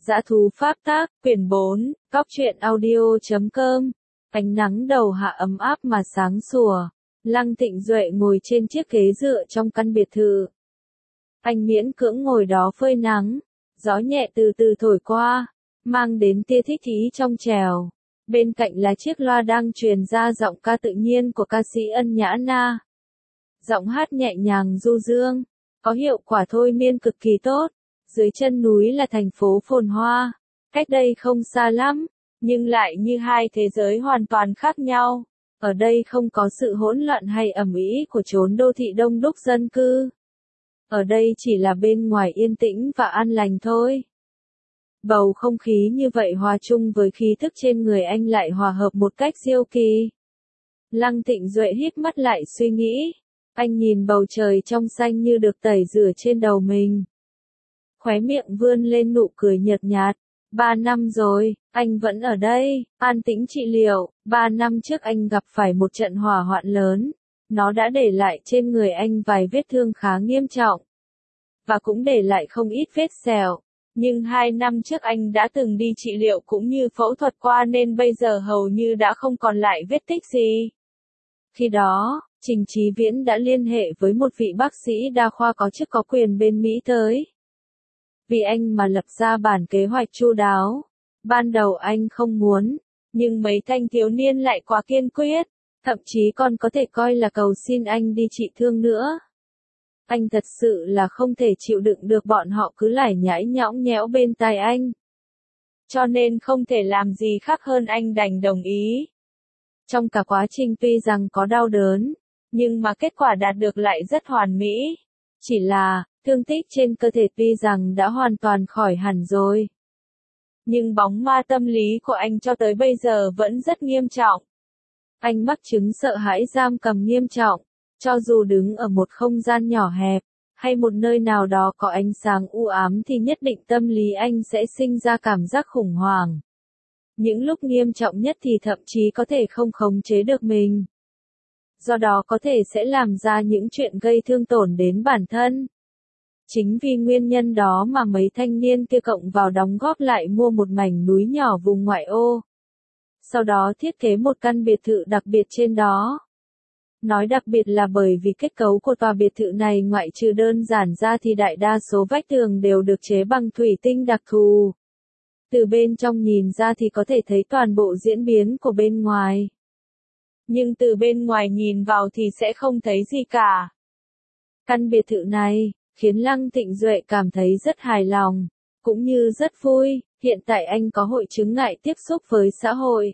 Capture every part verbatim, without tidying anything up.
Dã thú pháp tác, quyển bốn, góc truyện audio chấm com. Ánh nắng đầu hạ ấm áp mà sáng sủa. Lăng Thịnh Duệ ngồi trên chiếc ghế dựa trong căn biệt thự. Anh miễn cưỡng ngồi đó phơi nắng. Gió nhẹ từ từ thổi qua, mang đến tia thích thí trong trèo. Bên cạnh là chiếc loa đang truyền ra giọng ca tự nhiên của ca sĩ Ân Nhã Na. Giọng hát nhẹ nhàng du dương, có hiệu quả thôi miên cực kỳ tốt. Dưới chân núi là thành phố phồn hoa, cách đây không xa lắm, nhưng lại như hai thế giới hoàn toàn khác nhau. Ở đây không có sự hỗn loạn hay ầm ĩ của chốn đô thị đông đúc dân cư. Ở đây chỉ là bên ngoài yên tĩnh và an lành thôi. Bầu không khí như vậy hòa chung với khí thức trên người anh lại hòa hợp một cách diệu kỳ. Lăng Thịnh Duệ hít mắt lại suy nghĩ. Anh nhìn bầu trời trong xanh như được tẩy rửa trên đầu mình. Khóe miệng vươn lên nụ cười nhợt nhạt. Ba năm rồi, anh vẫn ở đây, an tĩnh trị liệu. Ba năm trước anh gặp phải một trận hỏa hoạn lớn. Nó đã để lại trên người anh vài vết thương khá nghiêm trọng. Và cũng để lại không ít vết sẹo. Nhưng hai năm trước anh đã từng đi trị liệu cũng như phẫu thuật qua nên bây giờ hầu như đã không còn lại vết tích gì. Khi đó, Trình Chí Viễn đã liên hệ với một vị bác sĩ đa khoa có chức có quyền bên Mỹ tới. Vì anh mà lập ra bản kế hoạch chu đáo. Ban đầu anh không muốn, nhưng mấy thanh thiếu niên lại quá kiên quyết, thậm chí còn có thể coi là cầu xin anh đi trị thương nữa. Anh thật sự là không thể chịu đựng được bọn họ cứ lải nhải nhõng nhẽo bên tai anh. Cho nên không thể làm gì khác hơn anh đành đồng ý. Trong cả quá trình tuy rằng có đau đớn, nhưng mà kết quả đạt được lại rất hoàn mỹ. Chỉ là, thương tích trên cơ thể tuy rằng đã hoàn toàn khỏi hẳn rồi. Nhưng bóng ma tâm lý của anh cho tới bây giờ vẫn rất nghiêm trọng. Anh mắc chứng sợ hãi giam cầm nghiêm trọng. Cho dù đứng ở một không gian nhỏ hẹp, hay một nơi nào đó có ánh sáng u ám thì nhất định tâm lý anh sẽ sinh ra cảm giác khủng hoảng. Những lúc nghiêm trọng nhất thì thậm chí có thể không khống chế được mình. Do đó có thể sẽ làm ra những chuyện gây thương tổn đến bản thân. Chính vì nguyên nhân đó mà mấy thanh niên kia cộng vào đóng góp lại mua một mảnh núi nhỏ vùng ngoại ô. Sau đó thiết kế một căn biệt thự đặc biệt trên đó. Nói đặc biệt là bởi vì kết cấu của tòa biệt thự này ngoại trừ đơn giản ra thì đại đa số vách tường đều được chế bằng thủy tinh đặc thù. Từ bên trong nhìn ra thì có thể thấy toàn bộ diễn biến của bên ngoài. Nhưng từ bên ngoài nhìn vào thì sẽ không thấy gì cả. Căn biệt thự này khiến Lăng Thịnh Duệ cảm thấy rất hài lòng, cũng như rất vui. Hiện tại anh có hội chứng ngại tiếp xúc với xã hội.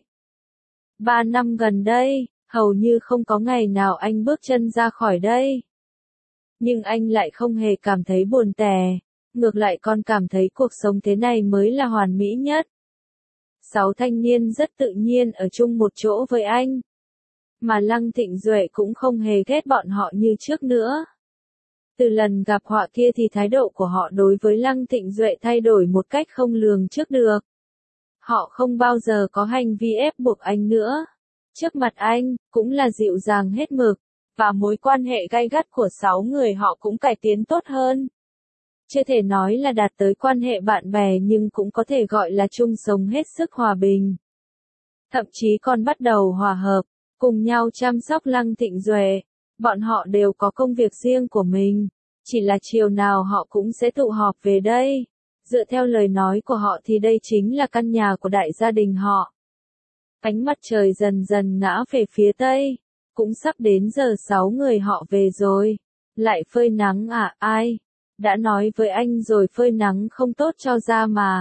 Ba năm gần đây, hầu như không có ngày nào anh bước chân ra khỏi đây. Nhưng anh lại không hề cảm thấy buồn tẻ, ngược lại còn cảm thấy cuộc sống thế này mới là hoàn mỹ nhất. Sáu thanh niên rất tự nhiên ở chung một chỗ với anh. Mà Lăng Thịnh Duệ cũng không hề ghét bọn họ như trước nữa. Từ lần gặp họa kia thì thái độ của họ đối với Lăng Thịnh Duệ thay đổi một cách không lường trước được. Họ không bao giờ có hành vi ép buộc anh nữa. Trước mặt anh, cũng là dịu dàng hết mực, và mối quan hệ gay gắt của sáu người họ cũng cải tiến tốt hơn. Chưa thể nói là đạt tới quan hệ bạn bè nhưng cũng có thể gọi là chung sống hết sức hòa bình. Thậm chí còn bắt đầu hòa hợp, cùng nhau chăm sóc Lăng Thịnh Duệ. Bọn họ đều có công việc riêng của mình, chỉ là chiều nào họ cũng sẽ tụ họp về đây. Dựa theo lời nói của họ thì đây chính là căn nhà của đại gia đình họ. Ánh mặt trời dần dần ngã về phía tây, cũng sắp đến giờ sáu người họ về rồi. Lại phơi nắng à, ai? Đã nói với anh rồi phơi nắng không tốt cho da mà.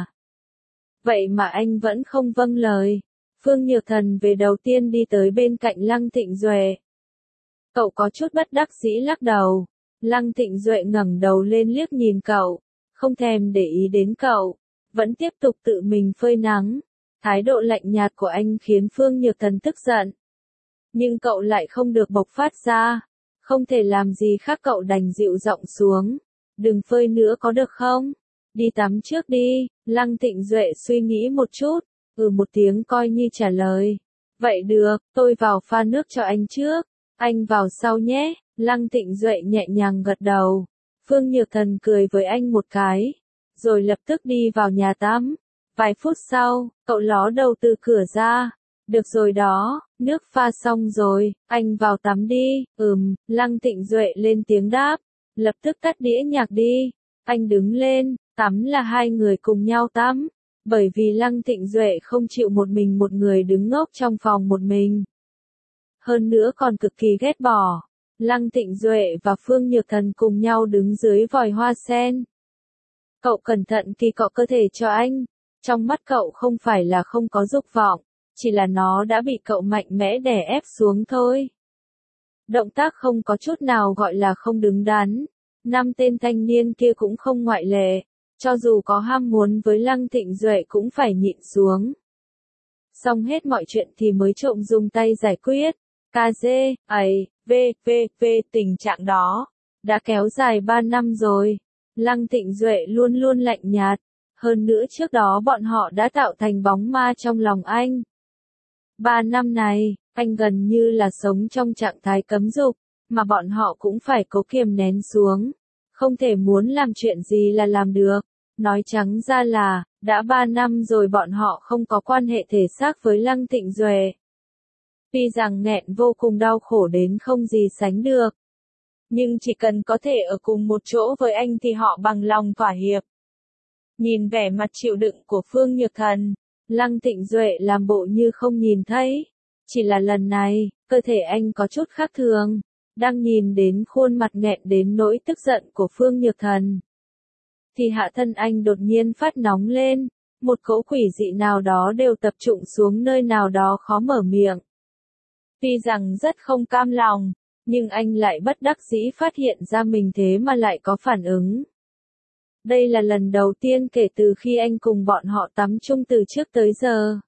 Vậy mà anh vẫn không vâng lời. Phương Nhược Thần về đầu tiên đi tới bên cạnh Lăng Thịnh Duệ. Cậu có chút bất đắc dĩ lắc đầu. Lăng Thịnh Duệ ngẩng đầu lên liếc nhìn cậu, không thèm để ý đến cậu, vẫn tiếp tục tự mình phơi nắng. Thái độ lạnh nhạt của anh khiến Phương Nhược Thần tức giận. Nhưng cậu lại không được bộc phát ra. Không thể làm gì khác cậu đành dịu giọng xuống. Đừng phơi nữa có được không? Đi tắm trước đi. Lăng Thịnh Duệ suy nghĩ một chút. Ừ một tiếng coi như trả lời. Vậy được, tôi vào pha nước cho anh trước. Anh vào sau nhé. Lăng Thịnh Duệ nhẹ nhàng gật đầu. Phương Nhược Thần cười với anh một cái. rồi lập tức đi vào nhà tắm. Vài phút sau, cậu ló đầu từ cửa ra. Được rồi đó, nước pha xong rồi, anh vào tắm đi. Ừm, Lăng Thịnh Duệ lên tiếng đáp. Lập tức tắt đĩa nhạc đi. Anh đứng lên, tắm là hai người cùng nhau tắm. Bởi vì Lăng Thịnh Duệ không chịu một mình một người đứng ngốc trong phòng một mình. Hơn nữa còn cực kỳ ghét bỏ. Lăng Thịnh Duệ và Phương Nhược Thần cùng nhau đứng dưới vòi hoa sen. Cậu cẩn thận kỳ cọ cơ thể cho anh. Trong mắt cậu không phải là không có dục vọng, chỉ là nó đã bị cậu mạnh mẽ đè ép xuống thôi. Động tác không có chút nào gọi là không đứng đắn. Năm tên thanh niên kia cũng không ngoại lệ. Cho dù có ham muốn với Lăng Thịnh Duệ cũng phải nhịn xuống. Xong hết mọi chuyện thì mới trộm dùng tay giải quyết. ca giê, ấy, vê, vê, vê, tình trạng đó đã kéo dài ba năm rồi. Lăng Thịnh Duệ luôn luôn lạnh nhạt. Hơn nữa trước đó bọn họ đã tạo thành bóng ma trong lòng anh. Ba năm này, anh gần như là sống trong trạng thái cấm dục, mà bọn họ cũng phải cố kiềm nén xuống. Không thể muốn làm chuyện gì là làm được. Nói trắng ra là, đã ba năm rồi bọn họ không có quan hệ thể xác với Lăng Thịnh Duệ. Tuy rằng nghẹn vô cùng đau khổ đến không gì sánh được. Nhưng chỉ cần có thể ở cùng một chỗ với anh thì họ bằng lòng thỏa hiệp. Nhìn vẻ mặt chịu đựng của Phương Nhược Thần, Lăng Thịnh Duệ làm bộ như không nhìn thấy. Chỉ là lần này, cơ thể anh có chút khác thường. Đang nhìn đến khuôn mặt nghẹn đến nỗi tức giận của Phương Nhược Thần, thì hạ thân anh đột nhiên phát nóng lên. Một cỗ quỷ dị nào đó đều tập trung xuống nơi nào đó khó mở miệng. Tuy rằng rất không cam lòng, nhưng anh lại bất đắc dĩ phát hiện ra mình thế mà lại có phản ứng. Đây là lần đầu tiên kể từ khi anh cùng bọn họ tắm chung từ trước tới giờ.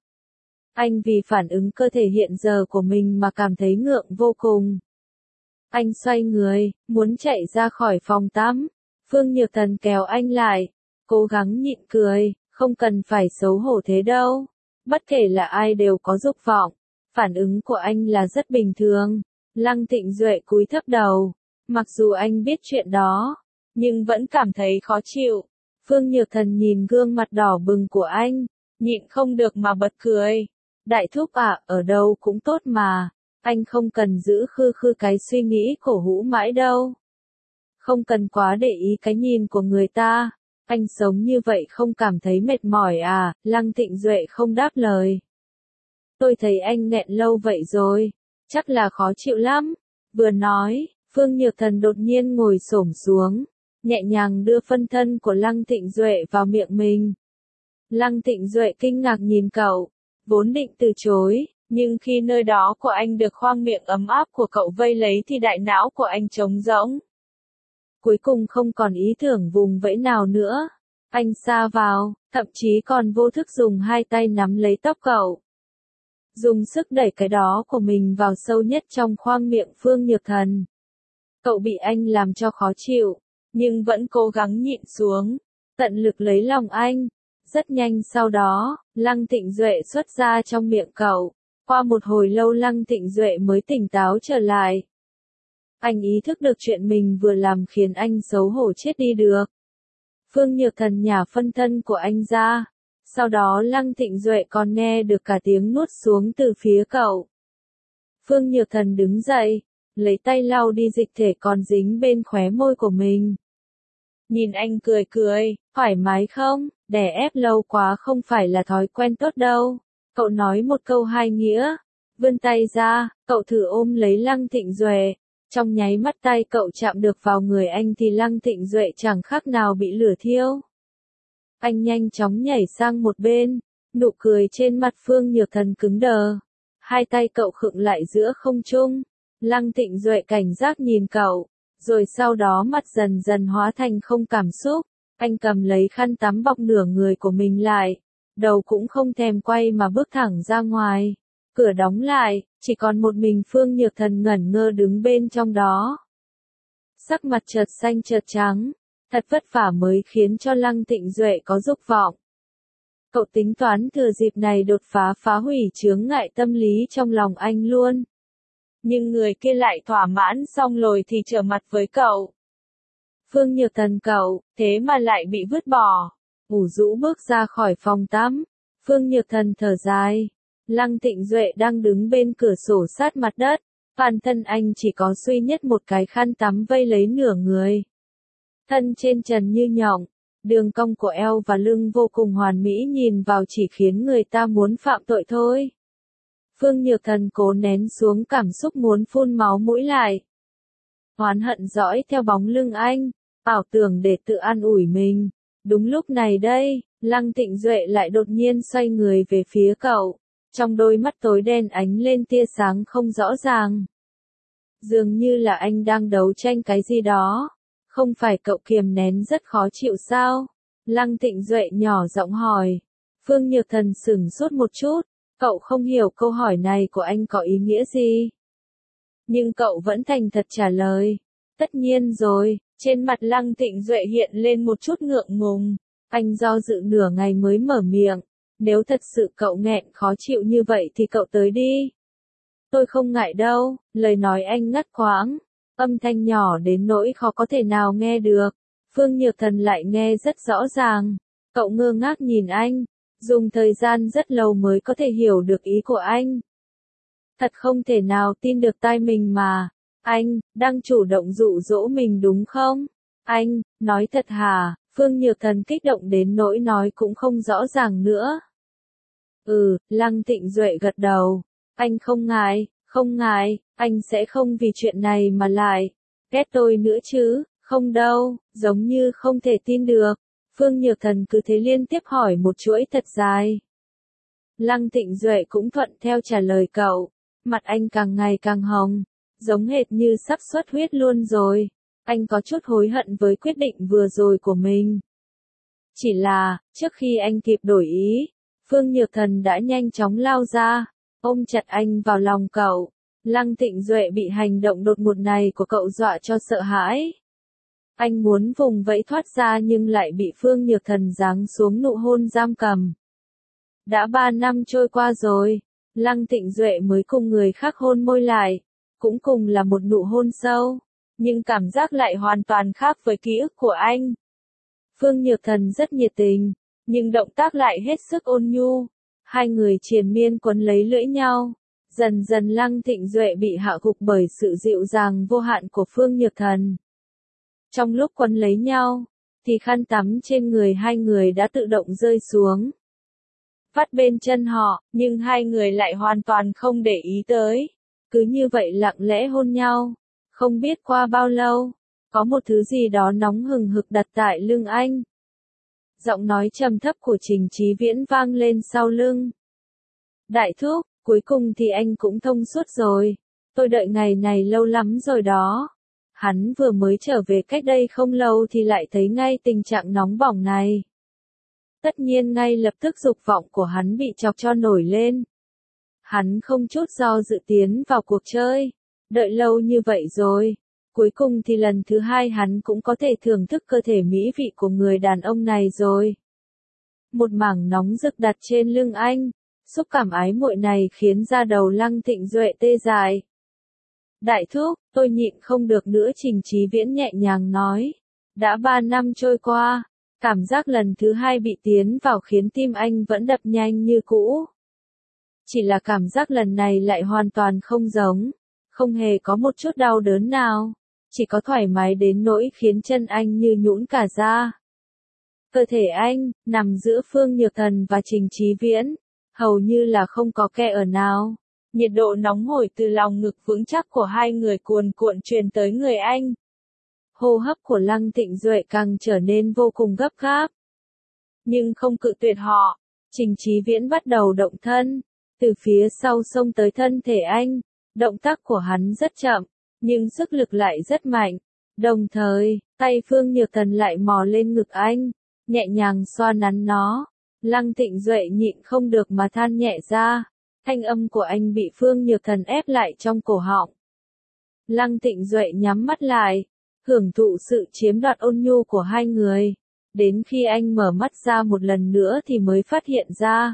Anh vì phản ứng cơ thể hiện giờ của mình mà cảm thấy ngượng vô cùng. Anh xoay người, muốn chạy ra khỏi phòng tắm. Phương Nhược Thần kéo anh lại, cố gắng nhịn cười, không cần phải xấu hổ thế đâu. Bất kể là ai đều có dục vọng. Phản ứng của anh là rất bình thường. Lăng Thịnh Duệ cúi thấp đầu. Mặc dù anh biết chuyện đó, nhưng vẫn cảm thấy khó chịu. Phương Nhược Thần nhìn gương mặt đỏ bừng của anh, nhịn không được mà bật cười. Đại thúc ạ, ở đâu cũng tốt mà. Anh không cần giữ khư khư cái suy nghĩ cổ hũ mãi đâu. Không cần quá để ý cái nhìn của người ta. Anh sống như vậy không cảm thấy mệt mỏi à? Lăng Thịnh Duệ không đáp lời. Tôi thấy anh nghẹn lâu vậy rồi, chắc là khó chịu lắm. Vừa nói, Phương Nhược Thần đột nhiên ngồi xổm xuống, nhẹ nhàng đưa phân thân của Lăng Thịnh Duệ vào miệng mình. Lăng Thịnh Duệ kinh ngạc nhìn cậu, vốn định từ chối, nhưng khi nơi đó của anh được khoang miệng ấm áp của cậu vây lấy thì đại não của anh trống rỗng. Cuối cùng không còn ý tưởng vùng vẫy nào nữa. Anh sa vào, thậm chí còn vô thức dùng hai tay nắm lấy tóc cậu. Dùng sức đẩy cái đó của mình vào sâu nhất trong khoang miệng Phương Nhược Thần. Cậu bị anh làm cho khó chịu, nhưng vẫn cố gắng nhịn xuống, tận lực lấy lòng anh. Rất nhanh sau đó, Lăng Thịnh Duệ xuất ra trong miệng cậu. Qua một hồi lâu Lăng Thịnh Duệ mới tỉnh táo trở lại. Anh ý thức được chuyện mình vừa làm khiến anh xấu hổ chết đi được. Phương Nhược Thần nhả phân thân của anh ra. Sau đó Lăng Thịnh Duệ còn nghe được cả tiếng nuốt xuống từ phía cậu. Phương Nhược Thần đứng dậy, lấy tay lau đi dịch thể còn dính bên khóe môi của mình. Nhìn anh cười cười, thoải mái không? Đè ép lâu quá không phải là thói quen tốt đâu. Cậu nói một câu hai nghĩa. Vươn tay ra, cậu thử ôm lấy Lăng Thịnh Duệ. Trong nháy mắt tay cậu chạm được vào người anh thì Lăng Thịnh Duệ chẳng khác nào bị lửa thiêu. Anh nhanh chóng nhảy sang một bên, nụ cười trên mặt Phương Nhược Thần cứng đờ. Hai tay cậu khựng lại giữa không trung. Lăng Thịnh Duệ cảnh giác nhìn cậu, rồi sau đó mặt dần dần hóa thành không cảm xúc. Anh cầm lấy khăn tắm bọc nửa người của mình lại, đầu cũng không thèm quay mà bước thẳng ra ngoài. Cửa đóng lại, chỉ còn một mình Phương Nhược Thần ngẩn ngơ đứng bên trong đó. Sắc mặt chợt xanh chợt trắng, thật vất vả mới khiến cho Lăng Thịnh Duệ có dục vọng. Cậu tính toán thừa dịp này đột phá phá hủy chướng ngại tâm lý trong lòng anh luôn. Nhưng người kia lại thỏa mãn xong rồi thì trở mặt với cậu. Phương Nhược Thần cậu, thế mà lại bị vứt bỏ. ủ rũ bước ra khỏi phòng tắm. Phương Nhược Thần thở dài. Lăng Thịnh Duệ đang đứng bên cửa sổ sát mặt đất. Toàn thân anh chỉ có duy nhất một cái khăn tắm vây lấy nửa người. Thân trên trần như nhộng, đường cong của eo và lưng vô cùng hoàn mỹ, nhìn vào chỉ khiến người ta muốn phạm tội thôi. Phương Nhược Thần cố nén xuống cảm xúc muốn phun máu mũi lại. Oán hận dõi theo bóng lưng anh, ảo tưởng để tự an ủi mình. Đúng lúc này đây, Lăng Thịnh Duệ lại đột nhiên xoay người về phía cậu. Trong đôi mắt tối đen ánh lên tia sáng không rõ ràng. Dường như là anh đang đấu tranh cái gì đó. Không phải cậu kiềm nén rất khó chịu sao? Lăng Thịnh Duệ nhỏ giọng hỏi. Phương Nhược Thần sửng sốt một chút. Cậu không hiểu câu hỏi này của anh có ý nghĩa gì. Nhưng cậu vẫn thành thật trả lời. Tất nhiên rồi. Trên mặt Lăng Thịnh Duệ hiện lên một chút ngượng ngùng. Anh do dự nửa ngày mới mở miệng. Nếu thật sự cậu nghẹn khó chịu như vậy thì cậu tới đi. Tôi không ngại đâu. Lời nói anh ngắt quãng. Âm thanh nhỏ đến nỗi khó có thể nào nghe được. Phương Nhược Thần lại nghe rất rõ ràng. Cậu ngơ ngác nhìn anh. Dùng thời gian rất lâu mới có thể hiểu được ý của anh. Thật không thể nào tin được tai mình mà. Anh, đang chủ động dụ dỗ mình đúng không? Anh, nói thật hả? Phương Nhược Thần kích động đến nỗi nói cũng không rõ ràng nữa. Ừ, Lăng Thịnh Duệ gật đầu. Anh không ngại, không ngại, anh sẽ không vì chuyện này mà lại ghét tôi nữa chứ, không đâu, giống như không thể tin được. Phương Nhược Thần cứ thế liên tiếp hỏi một chuỗi thật dài. Lăng Thịnh Duệ cũng thuận theo trả lời cậu. Mặt anh càng ngày càng hồng, giống hệt như sắp xuất huyết luôn rồi. Anh có chút hối hận với quyết định vừa rồi của mình. Chỉ là, trước khi anh kịp đổi ý, Phương Nhược Thần đã nhanh chóng lao ra, ôm chặt anh vào lòng cậu. Lăng Thịnh Duệ bị hành động đột ngột này của cậu dọa cho sợ hãi. Anh muốn vùng vẫy thoát ra nhưng lại bị Phương Nhược Thần giáng xuống nụ hôn giam cầm. Đã ba năm trôi qua rồi, Lăng Thịnh Duệ mới cùng người khác hôn môi lại, cũng cùng là một nụ hôn sâu, nhưng cảm giác lại hoàn toàn khác với ký ức của anh. Phương Nhược Thần rất nhiệt tình, nhưng động tác lại hết sức ôn nhu. Hai người triền miên quấn lấy lưỡi nhau. Dần dần Lăng Thịnh Duệ bị hạ gục bởi sự dịu dàng vô hạn của Phương Nhược Thần. Trong lúc quấn lấy nhau, thì khăn tắm trên người hai người đã tự động rơi xuống. Vắt bên chân họ, nhưng hai người lại hoàn toàn không để ý tới. Cứ như vậy lặng lẽ hôn nhau. Không biết qua bao lâu, có một thứ gì đó nóng hừng hực đặt tại lưng anh. Giọng nói trầm thấp của Trình Chí Viễn vang lên sau lưng. Đại thúc, cuối cùng thì anh cũng thông suốt rồi. Tôi đợi ngày này lâu lắm rồi đó. Hắn vừa mới trở về cách đây không lâu thì lại thấy ngay tình trạng nóng bỏng này. Tất nhiên ngay lập tức dục vọng của hắn bị chọc cho nổi lên. Hắn không chút do dự tiến vào cuộc chơi. Đợi lâu như vậy rồi. Cuối cùng thì lần thứ hai hắn cũng có thể thưởng thức cơ thể mỹ vị của người đàn ông này rồi. Một mảng nóng rực đặt trên lưng anh. Xúc cảm ái muội này khiến da đầu Lăng Thịnh Duệ tê dại. Đại thúc, tôi nhịn không được nữa, Trình Chí Viễn nhẹ nhàng nói. Đã ba năm trôi qua, cảm giác lần thứ hai bị tiến vào khiến tim anh vẫn đập nhanh như cũ. Chỉ là cảm giác lần này lại hoàn toàn không giống, không hề có một chút đau đớn nào, chỉ có thoải mái đến nỗi khiến chân anh như nhũn cả ra. Cơ thể anh, nằm giữa Phương Nhược Thần và Trình Chí Viễn, hầu như là không có kẽ ở nào. Nhiệt độ nóng hổi từ lòng ngực vững chắc của hai người cuồn cuộn truyền tới người anh. Hô hấp của Lăng Thịnh Duệ càng trở nên vô cùng gấp gáp. Nhưng không cự tuyệt họ, Trình Chí Viễn bắt đầu động thân, từ phía sau xông tới thân thể anh. Động tác của hắn rất chậm, nhưng sức lực lại rất mạnh. Đồng thời, tay Phương Nhược Thần lại mò lên ngực anh, nhẹ nhàng xoa nắn nó. Lăng Thịnh Duệ nhịn không được mà than nhẹ ra. Thanh âm của anh bị Phương Nhược Thần ép lại trong cổ họng. Lăng Thịnh Duệ nhắm mắt lại, hưởng thụ sự chiếm đoạt ôn nhu của hai người. Đến khi anh mở mắt ra một lần nữa thì mới phát hiện ra.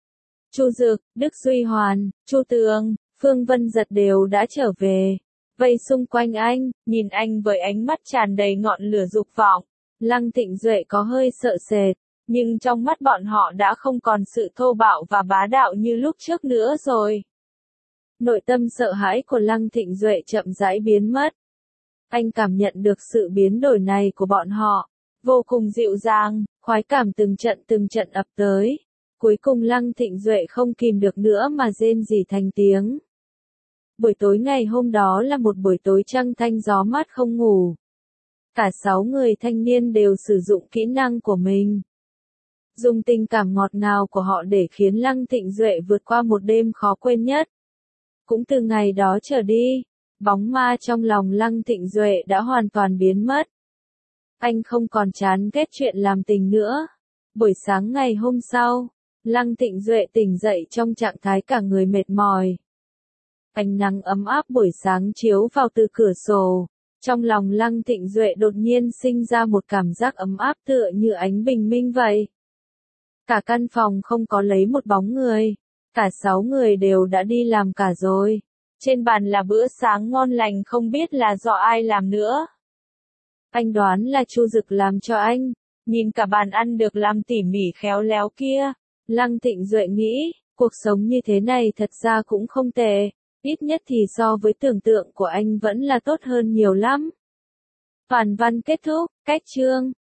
Chu Dực, Đức Duy Hoàn, Chu Tường, Phương Vân Giật đều đã trở về. Vây xung quanh anh, nhìn anh với ánh mắt tràn đầy ngọn lửa dục vọng. Lăng Thịnh Duệ có hơi sợ sệt. Nhưng trong mắt bọn họ đã không còn sự thô bạo và bá đạo như lúc trước nữa rồi. Nội tâm sợ hãi của Lăng Thịnh Duệ chậm rãi biến mất. Anh cảm nhận được sự biến đổi này của bọn họ, vô cùng dịu dàng, khoái cảm từng trận từng trận ập tới. Cuối cùng Lăng Thịnh Duệ không kìm được nữa mà rên rỉ thành tiếng. Buổi tối ngày hôm đó là một buổi tối trăng thanh gió mát không ngủ. Cả sáu người thanh niên đều sử dụng kỹ năng của mình. Dùng tình cảm ngọt ngào của họ để khiến Lăng Thịnh Duệ vượt qua một đêm khó quên nhất. Cũng từ ngày đó trở đi, bóng ma trong lòng Lăng Thịnh Duệ đã hoàn toàn biến mất. Anh không còn chán ghét chuyện làm tình nữa. Buổi sáng ngày hôm sau, Lăng Thịnh Duệ tỉnh dậy trong trạng thái cả người mệt mỏi. Ánh nắng ấm áp buổi sáng chiếu vào từ cửa sổ. Trong lòng Lăng Thịnh Duệ đột nhiên sinh ra một cảm giác ấm áp tựa như ánh bình minh vậy. Cả căn phòng không có lấy một bóng người. Cả sáu người đều đã đi làm cả rồi. Trên bàn là bữa sáng ngon lành không biết là do ai làm nữa. Anh đoán là Chu Dực làm cho anh. Nhìn cả bàn ăn được làm tỉ mỉ khéo léo kia. Lăng Thịnh Duệ nghĩ, cuộc sống như thế này thật ra cũng không tệ. Ít nhất thì so với tưởng tượng của anh vẫn là tốt hơn nhiều lắm. Toàn văn kết thúc, cách chương.